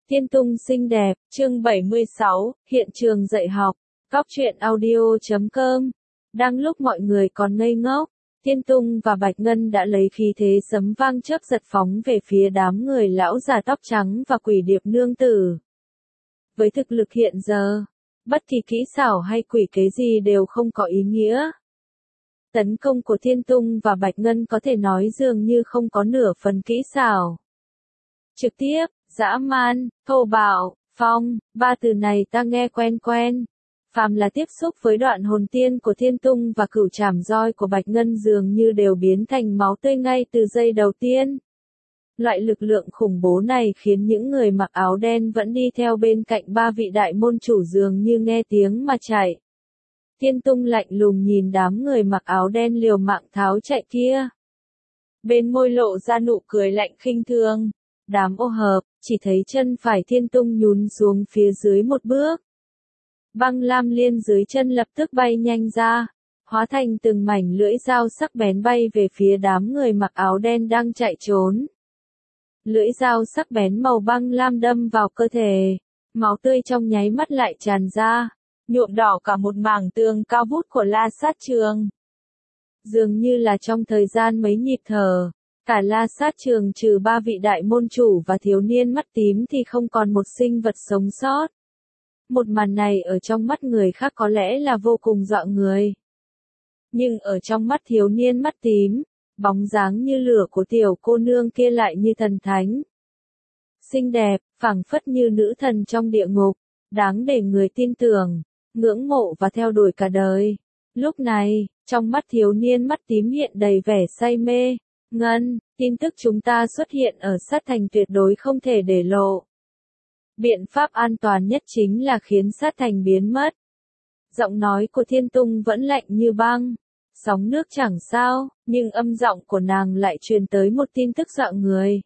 Thiên Tung xinh đẹp, chương 76, hiện trường dạy học, Cóc truyện audio.com. Đang lúc mọi người còn ngây ngốc, Thiên Tung và Bạch Ngân đã lấy khí thế sấm vang chớp giật phóng về phía đám người lão già tóc trắng và quỷ điệp nương tử. Với thực lực hiện giờ, bất kỳ kỹ xảo hay quỷ kế gì đều không có ý nghĩa. Tấn công của Thiên Tung và Bạch Ngân có thể nói dường như không có nửa phần kỹ xảo. Trực tiếp, dã man, thô bạo, phong, ba từ này ta nghe quen quen. Phàm là tiếp xúc với đoạn hồn tiên của Thiên Tung và cửu trảm roi của Bạch Ngân dường như đều biến thành máu tươi ngay từ giây đầu tiên. Loại lực lượng khủng bố này khiến những người mặc áo đen vẫn đi theo bên cạnh ba vị đại môn chủ dường như nghe tiếng mà chạy. Thiên Tung lạnh lùng nhìn đám người mặc áo đen liều mạng tháo chạy kia. Bên môi lộ ra nụ cười lạnh khinh thường. Đám ô hợp, chỉ thấy chân phải Thiên Tung nhún xuống phía dưới một bước. Băng lam liên dưới chân lập tức bay nhanh ra, hóa thành từng mảnh lưỡi dao sắc bén bay về phía đám người mặc áo đen đang chạy trốn. Lưỡi dao sắc bén màu băng lam đâm vào cơ thể, máu tươi trong nháy mắt lại tràn ra, nhuộm đỏ cả một mảng tường cao vút của La Sát Trường. Dường như là trong thời gian mấy nhịp thở, cả La Sát Trường trừ ba vị đại môn chủ và thiếu niên mắt tím thì không còn một sinh vật sống sót. Một màn này ở trong mắt người khác có lẽ là vô cùng dọa người. Nhưng ở trong mắt thiếu niên mắt tím, bóng dáng như lửa của tiểu cô nương kia lại như thần thánh. Xinh đẹp, phảng phất như nữ thần trong địa ngục, đáng để người tin tưởng, ngưỡng mộ và theo đuổi cả đời. Lúc này, trong mắt thiếu niên mắt tím hiện đầy vẻ say mê. Ngân, tin tức chúng ta xuất hiện ở sát thành tuyệt đối không thể để lộ. Biện pháp an toàn nhất chính là khiến sát thành biến mất. Giọng nói của Thiên Tung vẫn lạnh như băng, sóng nước chẳng sao, nhưng âm giọng của nàng lại truyền tới một tin tức dọa người.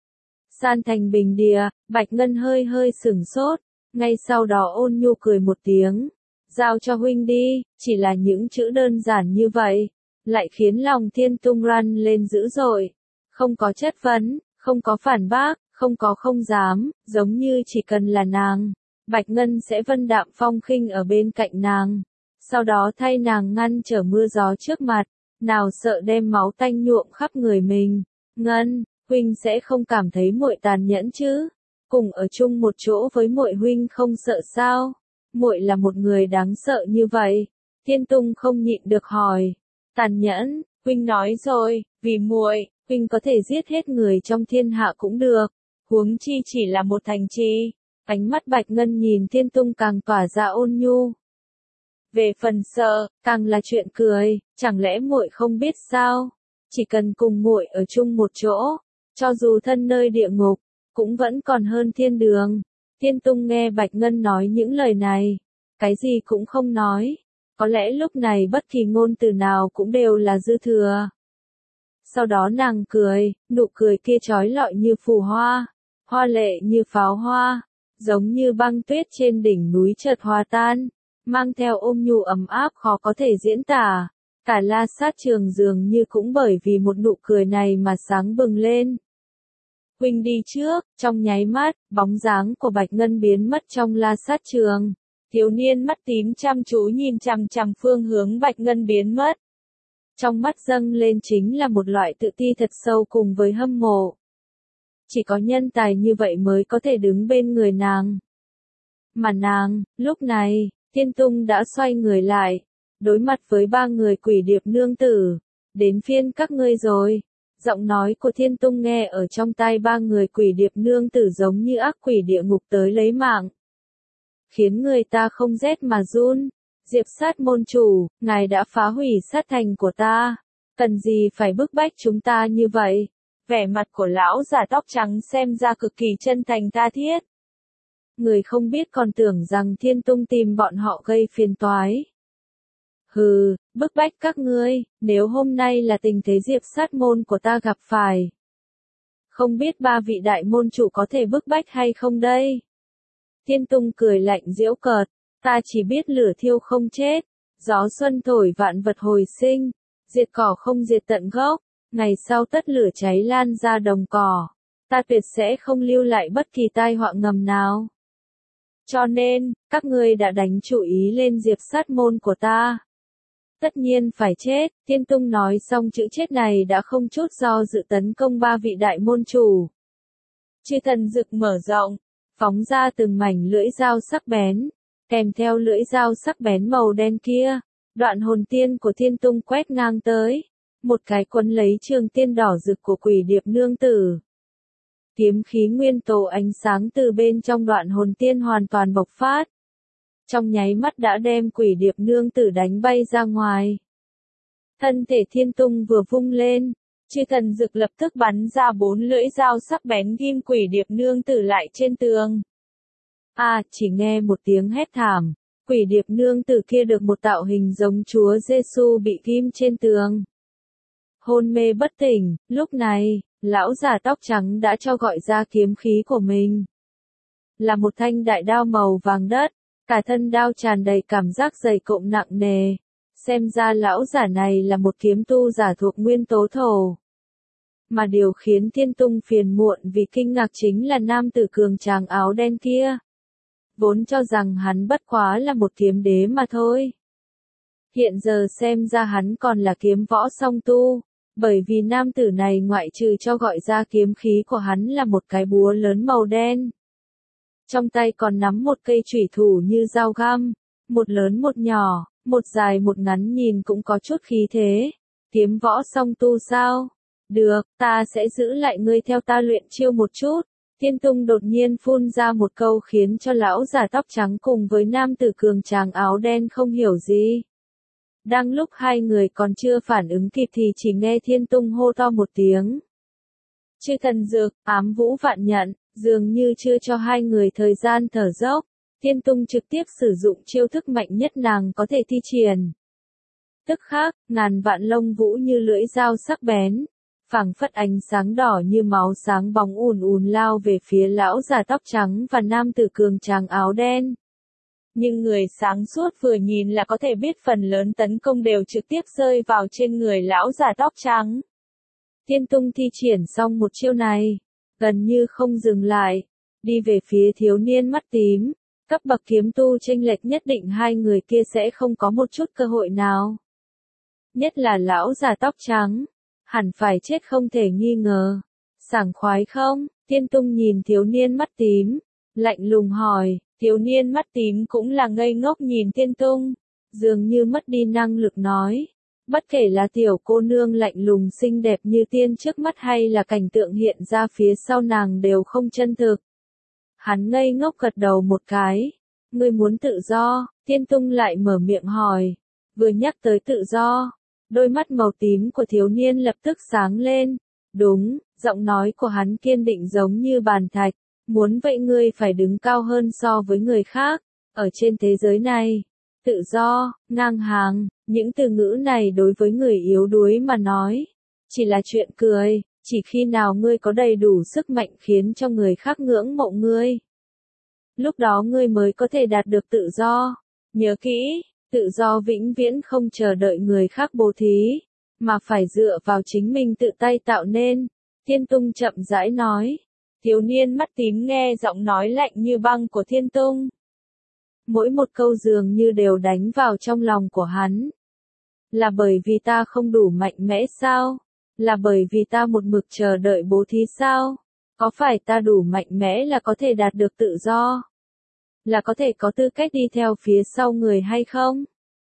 San thành bình địa, Bạch Ngân hơi hơi sửng sốt, ngay sau đó ôn nhu cười một tiếng. Giao cho huynh đi, chỉ là những chữ đơn giản như vậy, lại khiến lòng Thiên Tung run lên dữ dội. Không có chất vấn, không có phản bác, không có không dám, giống như chỉ cần là nàng, Bạch Ngân sẽ vân đạm phong khinh ở bên cạnh nàng. Sau đó thay nàng ngăn trở mưa gió trước mặt, nào sợ đem máu tanh nhuộm khắp người mình. Ngân, huynh sẽ không cảm thấy muội tàn nhẫn chứ? Cùng ở chung một chỗ với muội huynh không sợ sao? Muội là một người đáng sợ như vậy. Thiên Tung không nhịn được hỏi. Tàn nhẫn, huynh nói rồi, vì muội, huynh có thể giết hết người trong thiên hạ cũng được, huống chi chỉ là một thành trì. Ánh mắt Bạch Ngân nhìn Thiên Tung càng tỏa ra ôn nhu. Về phần sợ, càng là chuyện cười, chẳng lẽ muội không biết sao? Chỉ cần cùng muội ở chung một chỗ, cho dù thân nơi địa ngục, cũng vẫn còn hơn thiên đường. Thiên Tung nghe Bạch Ngân nói những lời này, cái gì cũng không nói. Có lẽ lúc này bất kỳ ngôn từ nào cũng đều là dư thừa. Sau đó nàng cười, nụ cười kia chói lọi như phù hoa, hoa lệ như pháo hoa, giống như băng tuyết trên đỉnh núi chợt hòa tan, mang theo ôm nhu ấm áp khó có thể diễn tả. Cả La Sát Trường dường như cũng bởi vì một nụ cười này mà sáng bừng lên. Huynh đi trước, trong nháy mắt, bóng dáng của Bạch Ngân biến mất trong La Sát Trường. Thiếu niên mắt tím chăm chú nhìn chằm chằm phương hướng Bạch Ngân biến mất. Trong mắt dâng lên chính là một loại tự ti thật sâu cùng với hâm mộ. Chỉ có nhân tài như vậy mới có thể đứng bên người nàng. Mà nàng, lúc này, Thiên Tung đã xoay người lại, đối mặt với ba người quỷ điệp nương tử. Đến phiên các ngươi rồi. Giọng nói của Thiên Tung nghe ở trong tai ba người quỷ điệp nương tử giống như ác quỷ địa ngục tới lấy mạng. Khiến người ta không rét mà run. Diệp Sát môn chủ, ngài đã phá hủy sát thành của ta. Cần gì phải bức bách chúng ta như vậy? Vẻ mặt của lão già tóc trắng xem ra cực kỳ chân thành tha thiết. Người không biết còn tưởng rằng Thiên Tung tìm bọn họ gây phiền toái. Hừ, bức bách các ngươi, nếu hôm nay là tình thế Diệp Sát môn của ta gặp phải. Không biết ba vị đại môn chủ có thể bức bách hay không đây? Thiên Tung cười lạnh giễu cợt, ta chỉ biết lửa thiêu không chết, gió xuân thổi vạn vật hồi sinh, diệt cỏ không diệt tận gốc, ngày sau tất lửa cháy lan ra đồng cỏ. ta tuyệt sẽ không lưu lại bất kỳ tai họa ngầm nào. Cho nên, các ngươi đã đánh chủ ý lên Diệp Sát môn của ta. Tất nhiên phải chết, Tiên Tung nói xong chữ chết này đã không chút do dự tấn công ba vị đại môn chủ. Chư thần dực mở rộng, phóng ra từng mảnh lưỡi dao sắc bén, kèm theo lưỡi dao sắc bén màu đen kia, đoạn hồn tiên của Thiên Tung quét ngang tới, một cái quấn lấy trường tiên đỏ rực của Quỷ Điệp nương tử. Kiếm khí nguyên tố ánh sáng từ bên trong đoạn hồn tiên hoàn toàn bộc phát. Trong nháy mắt đã đem Quỷ Điệp nương tử đánh bay ra ngoài. Thân thể Thiên Tung vừa vung lên, chư thần dực lập tức bắn ra 4 lưỡi dao sắc bén ghim Quỷ Điệp nương tử lại trên tường. Chỉ nghe một tiếng hét thảm, Quỷ Điệp nương tử kia được một tạo hình giống Chúa Giêsu bị ghim trên tường. Hôn mê bất tỉnh, lúc này, lão già tóc trắng đã cho gọi ra kiếm khí của mình. Là một thanh đại đao màu vàng đất, cả thân đao tràn đầy cảm giác dày cộm nặng nề. Xem ra lão giả này là một kiếm tu giả thuộc nguyên tố thổ. Mà điều khiến Thiên Tung phiền muộn vì kinh ngạc chính là nam tử cường tráng áo đen kia. Vốn cho rằng hắn bất quá là một kiếm đế mà thôi. Hiện giờ xem ra hắn còn là kiếm võ song tu, bởi vì nam tử này ngoại trừ cho gọi ra kiếm khí của hắn là một cái búa lớn màu đen. Trong tay còn nắm một cây chủy thủ như dao găm, một lớn một nhỏ, một dài một ngắn nhìn cũng có chút khí thế. Kiếm võ song tu sao? Được, ta sẽ giữ lại ngươi theo ta luyện chiêu một chút. Thiên Tung đột nhiên phun ra một câu khiến cho lão già tóc trắng cùng với nam tử cường tráng áo đen không hiểu gì. Đang lúc hai người còn chưa phản ứng kịp thì chỉ nghe Thiên Tung hô to một tiếng. Chư thần dược, ám vũ vạn nhận, dường như chưa cho hai người thời gian thở dốc. Thiên Tung trực tiếp sử dụng chiêu thức mạnh nhất nàng có thể thi triển. Tức khắc, ngàn vạn lông vũ như lưỡi dao sắc bén, phảng phất ánh sáng đỏ như máu sáng bóng ùn ùn lao về phía lão già tóc trắng và nam tử cường tráng áo đen. Nhưng người sáng suốt vừa nhìn là có thể biết phần lớn tấn công đều trực tiếp rơi vào trên người lão già tóc trắng. Thiên Tung thi triển xong một chiêu này, gần như không dừng lại, đi về phía thiếu niên mắt tím. Cấp bậc kiếm tu chênh lệch nhất định hai người kia sẽ không có một chút cơ hội nào. Nhất là lão già tóc trắng, hẳn phải chết không thể nghi ngờ. Sảng khoái không? Thiên Tung nhìn thiếu niên mắt tím, lạnh lùng hỏi. Thiếu niên mắt tím cũng là ngây ngốc nhìn Thiên Tung, dường như mất đi năng lực nói. Bất kể là tiểu cô nương lạnh lùng xinh đẹp như tiên trước mắt hay là cảnh tượng hiện ra phía sau nàng đều không chân thực. Hắn ngây ngốc gật đầu một cái. Ngươi muốn tự do? Thiên Tung lại mở miệng hỏi. Vừa nhắc tới tự do, đôi mắt màu tím của thiếu niên lập tức sáng lên. Đúng, giọng nói của hắn kiên định giống như bàn thạch. Muốn vậy ngươi phải đứng cao hơn so với người khác. Ở trên thế giới này, tự do, ngang hàng, những từ ngữ này đối với người yếu đuối mà nói, chỉ là chuyện cười. Chỉ khi nào ngươi có đầy đủ sức mạnh khiến cho người khác ngưỡng mộ ngươi, lúc đó ngươi mới có thể đạt được tự do. Nhớ kỹ, tự do vĩnh viễn không chờ đợi người khác bố thí, mà phải dựa vào chính mình tự tay tạo nên. Thiên Tung chậm rãi nói. Thiếu niên mắt tím nghe giọng nói lạnh như băng của Thiên Tung. Mỗi một câu dường như đều đánh vào trong lòng của hắn. Là bởi vì ta không đủ mạnh mẽ sao? Là bởi vì ta một mực chờ đợi bố thí sao? Có phải ta đủ mạnh mẽ là có thể đạt được tự do? Là có thể có tư cách đi theo phía sau người hay không?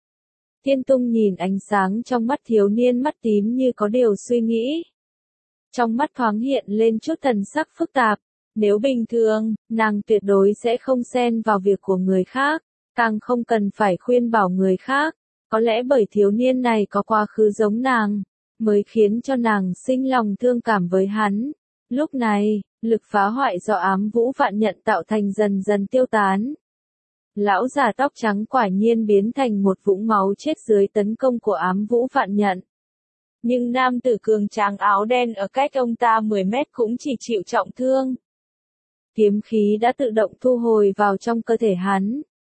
Thiên Tung nhìn ánh sáng trong mắt thiếu niên mắt tím như có điều suy nghĩ. Trong mắt thoáng hiện lên chút thần sắc phức tạp. Nếu bình thường, nàng tuyệt đối sẽ không xen vào việc của người khác, càng không cần phải khuyên bảo người khác. Có lẽ bởi thiếu niên này có quá khứ giống nàng, mới khiến cho nàng sinh lòng thương cảm với hắn. Lúc này, lực phá hoại do ám vũ vạn nhận tạo thành dần dần tiêu tán. Lão già tóc trắng quả nhiên biến thành một vũng máu chết dưới tấn công của ám vũ vạn nhận. Nhưng nam tử cường tráng áo đen ở cách ông ta 10 mét cũng chỉ chịu trọng thương. Kiếm khí đã tự động thu hồi vào trong cơ thể hắn.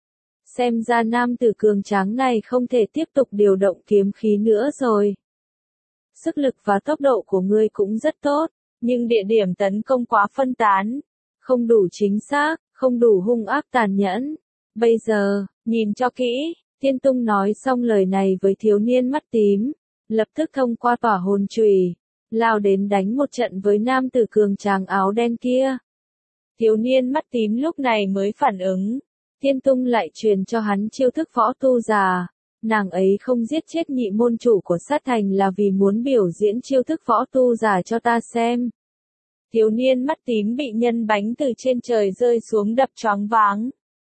Xem ra nam tử cường tráng này không thể tiếp tục điều động kiếm khí nữa rồi. Sức lực và tốc độ của ngươi cũng rất tốt, nhưng địa điểm tấn công quá phân tán, không đủ chính xác, không đủ hung ác tàn nhẫn. Bây giờ, nhìn cho kỹ, Thiên Tung nói xong lời này với thiếu niên mắt tím, lập tức thông qua tỏa hồn chùy, lao đến đánh một trận với nam tử cường tráng áo đen kia. Thiếu niên mắt tím lúc này mới phản ứng, Thiên Tung lại truyền cho hắn chiêu thức võ tu già. Nàng ấy không giết chết nhị môn chủ của sát thành là vì muốn biểu diễn chiêu thức võ tu già cho ta xem. Thiếu niên mắt tím bị nhân bánh từ trên trời rơi xuống đập choáng váng.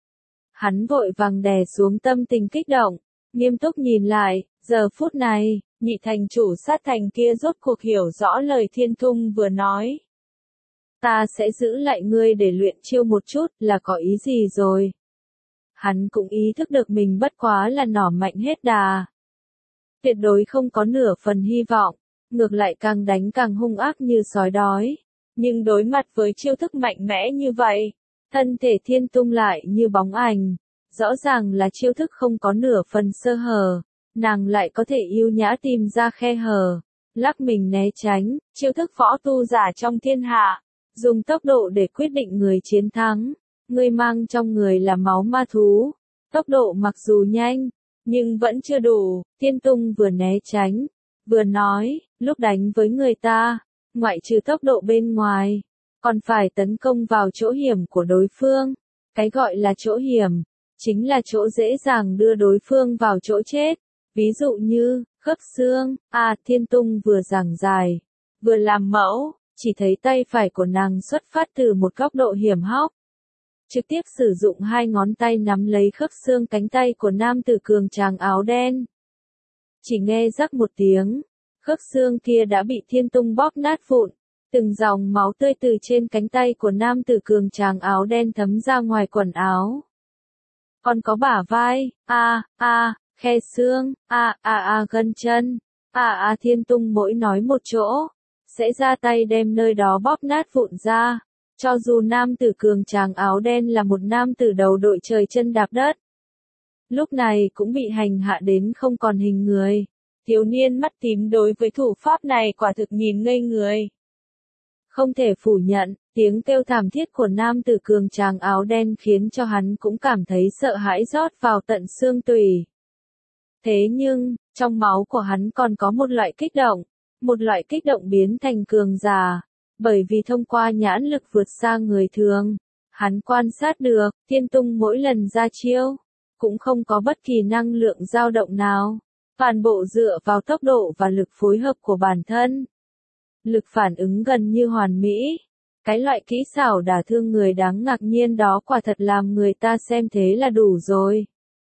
Hắn vội vàng đè xuống tâm tình kích động, nghiêm túc nhìn lại, giờ phút này, nhị thành chủ sát thành kia rốt cuộc hiểu rõ lời Thiên Tung vừa nói. Ta sẽ giữ lại ngươi để luyện chiêu một chút, là có ý gì rồi? Hắn cũng ý thức được mình bất quá là nỏ mạnh hết đà. Tuyệt đối không có nửa phần hy vọng, ngược lại càng đánh càng hung ác như sói đói. Nhưng đối mặt với chiêu thức mạnh mẽ như vậy, thân thể Thiên Tung lại như bóng ảnh. Rõ ràng là chiêu thức không có nửa phần sơ hở, nàng lại có thể yêu nhã tìm ra khe hở, lắc mình né tránh, chiêu thức võ tu giả trong thiên hạ, dùng tốc độ để quyết định người chiến thắng. Ngươi mang trong người là máu ma thú, tốc độ mặc dù nhanh, nhưng vẫn chưa đủ. Thiên Tung vừa né tránh, vừa nói, lúc đánh với người ta, ngoại trừ tốc độ bên ngoài, còn phải tấn công vào chỗ hiểm của đối phương. Cái gọi là chỗ hiểm, chính là chỗ dễ dàng đưa đối phương vào chỗ chết. Ví dụ như, khớp xương. Thiên Tung vừa giảng giải, vừa làm mẫu, chỉ thấy tay phải của nàng xuất phát từ một góc độ hiểm hóc. Trực tiếp sử dụng hai ngón tay nắm lấy khớp xương cánh tay của nam tử cường tráng áo đen. Chỉ nghe rắc một tiếng, khớp xương kia đã bị Thiên Tung bóp nát vụn, từng dòng máu tươi từ trên cánh tay của nam tử cường tráng áo đen thấm ra ngoài quần áo. Còn có bả vai, khe xương, gân chân, Thiên Tung mỗi nói một chỗ, sẽ ra tay đem nơi đó bóp nát vụn ra. Cho dù nam tử cường tráng áo đen là một nam tử đầu đội trời chân đạp đất, lúc này cũng bị hành hạ đến không còn hình người. Thiếu niên mắt tím đối với thủ pháp này quả thực nhìn ngây người. Không thể phủ nhận, tiếng kêu thảm thiết của nam tử cường tráng áo đen khiến cho hắn cũng cảm thấy sợ hãi rót vào tận xương tủy. Thế nhưng, trong máu của hắn còn có một loại kích động biến thành cường giả. Bởi vì thông qua nhãn lực vượt xa người thường, hắn quan sát được, Thiên Tung mỗi lần ra chiêu, cũng không có bất kỳ năng lượng dao động nào, toàn bộ dựa vào tốc độ và lực phối hợp của bản thân. Lực phản ứng gần như hoàn mỹ, cái loại kỹ xảo đả thương người đáng ngạc nhiên đó quả thật làm người ta xem thế là đủ rồi.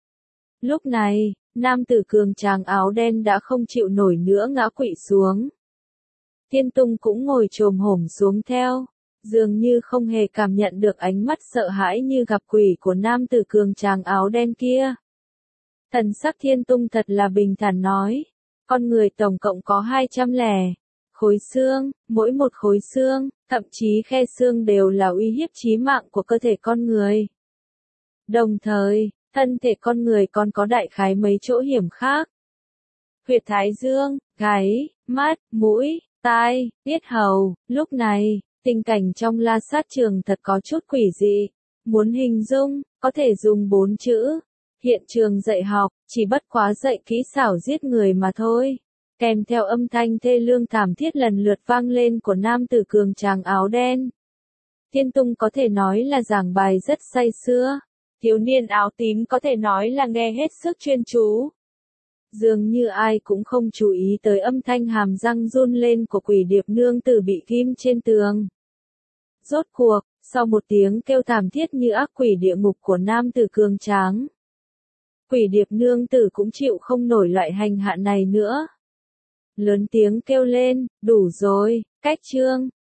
Lúc này, nam tử cường tráng áo đen đã không chịu nổi nữa ngã quỵ xuống. Thiên Tung cũng ngồi chồm hổm xuống theo, dường như không hề cảm nhận được ánh mắt sợ hãi như gặp quỷ của nam tử cường tráng áo đen kia. Thần sắc Thiên Tung thật là bình thản nói, con người tổng cộng có 200 khối xương, mỗi một khối xương, thậm chí khe xương đều là uy hiếp chí mạng của cơ thể con người. Đồng thời, thân thể con người còn có đại khái mấy chỗ hiểm khác. Huyệt thái dương, gáy, mắt, mũi, tai, yết hầu. Lúc này, tình cảnh trong La Sát trường thật có chút quỷ dị. Muốn hình dung, có thể dùng 4 chữ. Hiện trường dạy học, chỉ bất quá dạy kỹ xảo giết người mà thôi. Kèm theo âm thanh thê lương thảm thiết lần lượt vang lên của nam tử cường tráng áo đen. Thiên Tung có thể nói là giảng bài rất say sưa. Thiếu niên áo tím có thể nói là nghe hết sức chuyên chú. Dường như ai cũng không chú ý tới âm thanh hàm răng run lên của quỷ điệp nương tử bị ghim trên tường. Rốt cuộc, sau một tiếng kêu thảm thiết như ác quỷ địa ngục của nam tử cường tráng, quỷ điệp nương tử cũng chịu không nổi loại hành hạ này nữa. Lớn tiếng kêu lên, đủ rồi, cách chương,